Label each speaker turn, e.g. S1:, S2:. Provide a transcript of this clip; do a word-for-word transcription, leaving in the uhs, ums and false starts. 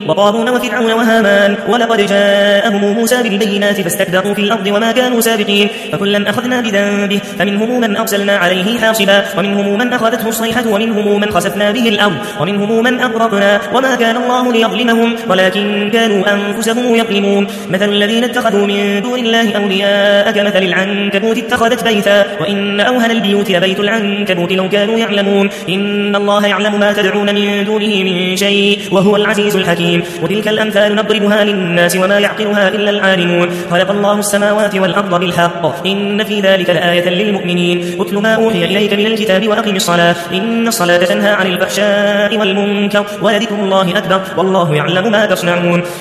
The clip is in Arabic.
S1: وقارون وفرعون وهامان ولقد جاءهم موسى بالبينات فاستكبروا في الأرض وما كانوا سابقين فكلا أخذنا بذنبه فمنهم من أرسلنا عليه حاصبا ومنهم من أخذته الصيحة ومنهم من خسفنا به الأرض ومنهم من أغرقنا وما كان الله ليظلمهم ولكن كانوا أنفسهم يظلمون مثل الذين اتخذوا من دون الله أولياء كمثل العنكبوت اتخذت بيتا وإن أوهن البيوت لبيت العنكبوت لو كانوا يعلمون إن الله يعلم ما تدعون من دونه من شيء وهو العزيز الحكيم وتلك الأمثال نضربها للناس وما يعقلها إلا العالمون خلق الله السماوات والأرض بالحق إن في ذلك لآية للمؤمنين اتل ما أوحي إليك من الكتاب وأقم الصلاة إن الصلاة تنهى عن الفحشاء والمنكر ولذكر الله أكبر والله يعلم ما تصنعون